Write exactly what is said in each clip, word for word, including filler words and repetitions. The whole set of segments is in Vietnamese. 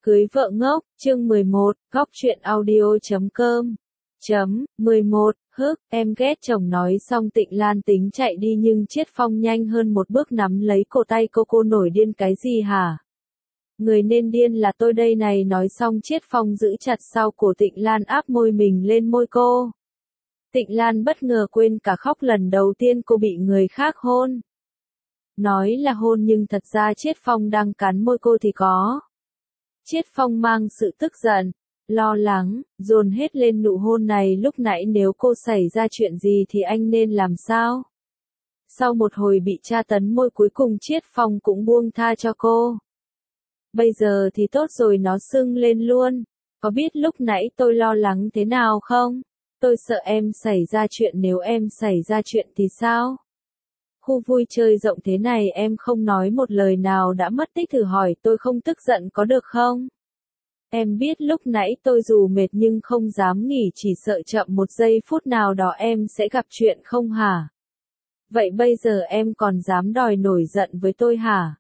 Cưới vợ ngốc, chương mười một, góc truyện audio chấm com. Chấm, mười một, hức, em ghét chồng nói xong Tịnh Lan tính chạy đi nhưng Chiết Phong nhanh hơn một bước nắm lấy cổ tay cô. Cô nổi điên cái gì hả? Người nên điên là tôi đây này. Nói xong Chiết Phong giữ chặt sau cổ Tịnh Lan, áp môi mình lên môi cô. Tịnh Lan bất ngờ quên cả khóc, lần đầu tiên cô bị người khác hôn. Nói là hôn nhưng thật ra Chiết Phong đang cắn môi cô thì có. Chiết Phong mang sự tức giận, lo lắng, dồn hết lên nụ hôn này. Lúc nãy nếu cô xảy ra chuyện gì thì anh nên làm sao? Sau một hồi bị tra tấn môi cuối cùng Chiết Phong cũng buông tha cho cô. Bây giờ thì tốt rồi, nó sưng lên luôn. Có biết lúc nãy tôi lo lắng thế nào không? Tôi sợ em xảy ra chuyện, nếu em xảy ra chuyện thì sao? Khu vui chơi rộng thế này em không nói một lời nào đã mất tích, thử hỏi tôi không tức giận có được không? Em biết lúc nãy tôi dù mệt nhưng không dám nghỉ, chỉ sợ chậm một giây phút nào đó em sẽ gặp chuyện không hả? Vậy bây giờ em còn dám đòi nổi giận với tôi hả?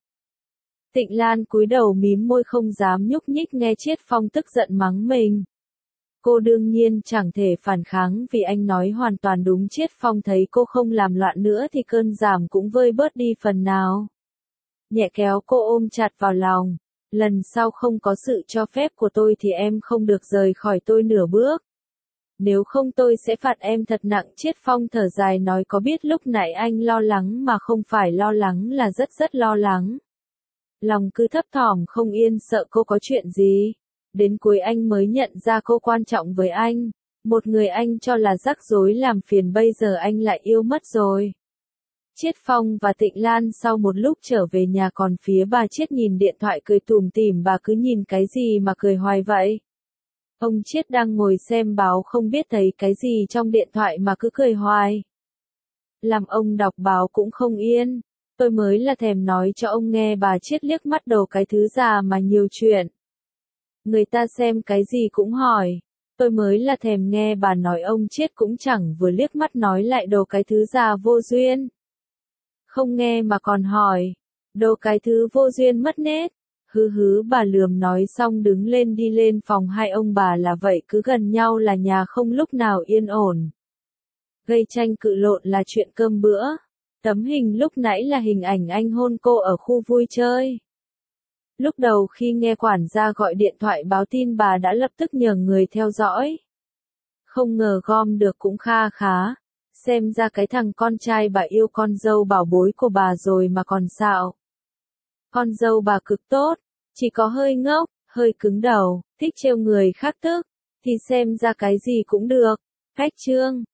Tịnh Lan cúi đầu mím môi không dám nhúc nhích nghe Chiết Phong tức giận mắng mình. Cô đương nhiên chẳng thể phản kháng vì anh nói hoàn toàn đúng. Chiết Phong thấy cô không làm loạn nữa thì cơn giảm cũng vơi bớt đi phần nào. Nhẹ kéo cô ôm chặt vào lòng. Lần sau không có sự cho phép của tôi thì em không được rời khỏi tôi nửa bước. Nếu không tôi sẽ phạt em thật nặng. Chiết Phong thở dài nói, có biết lúc nãy anh lo lắng mà không phải lo lắng là rất rất lo lắng. Lòng cứ thấp thỏm không yên, sợ cô có chuyện gì. Đến cuối anh mới nhận ra cô quan trọng với anh. Một người anh cho là rắc rối làm phiền bây giờ anh lại yêu mất rồi. Chiết Phong và Tịnh Lan sau một lúc trở về nhà, còn phía bà Chiết nhìn điện thoại cười tủm tỉm. Bà cứ nhìn cái gì mà cười hoài vậy? Ông Chiết đang ngồi xem báo không biết thấy cái gì trong điện thoại mà cứ cười hoài. Làm ông đọc báo cũng không yên. Tôi mới là thèm nói cho ông nghe. Bà Chiết liếc mắt đầu, cái thứ già mà nhiều chuyện. Người ta xem cái gì cũng hỏi. Tôi mới là thèm nghe bà nói. Ông Chiết cũng chẳng vừa liếc mắt nói lại, đồ cái thứ già vô duyên. Không nghe mà còn hỏi. Đồ cái thứ vô duyên mất nết. Hứ hứ, bà lườm nói xong đứng lên đi lên phòng. Hai ông bà là vậy, cứ gần nhau là nhà không lúc nào yên ổn. Gây tranh cự lộn là chuyện cơm bữa. Tấm hình lúc nãy là hình ảnh anh hôn cô ở khu vui chơi. Lúc đầu khi nghe quản gia gọi điện thoại báo tin, bà đã lập tức nhờ người theo dõi. Không ngờ gom được cũng kha khá. Xem ra cái thằng con trai bà yêu con dâu bảo bối của bà rồi mà còn xạo. Con dâu bà cực tốt, chỉ có hơi ngốc, hơi cứng đầu, thích trêu người khác tức, thì xem ra cái gì cũng được. Khách trương.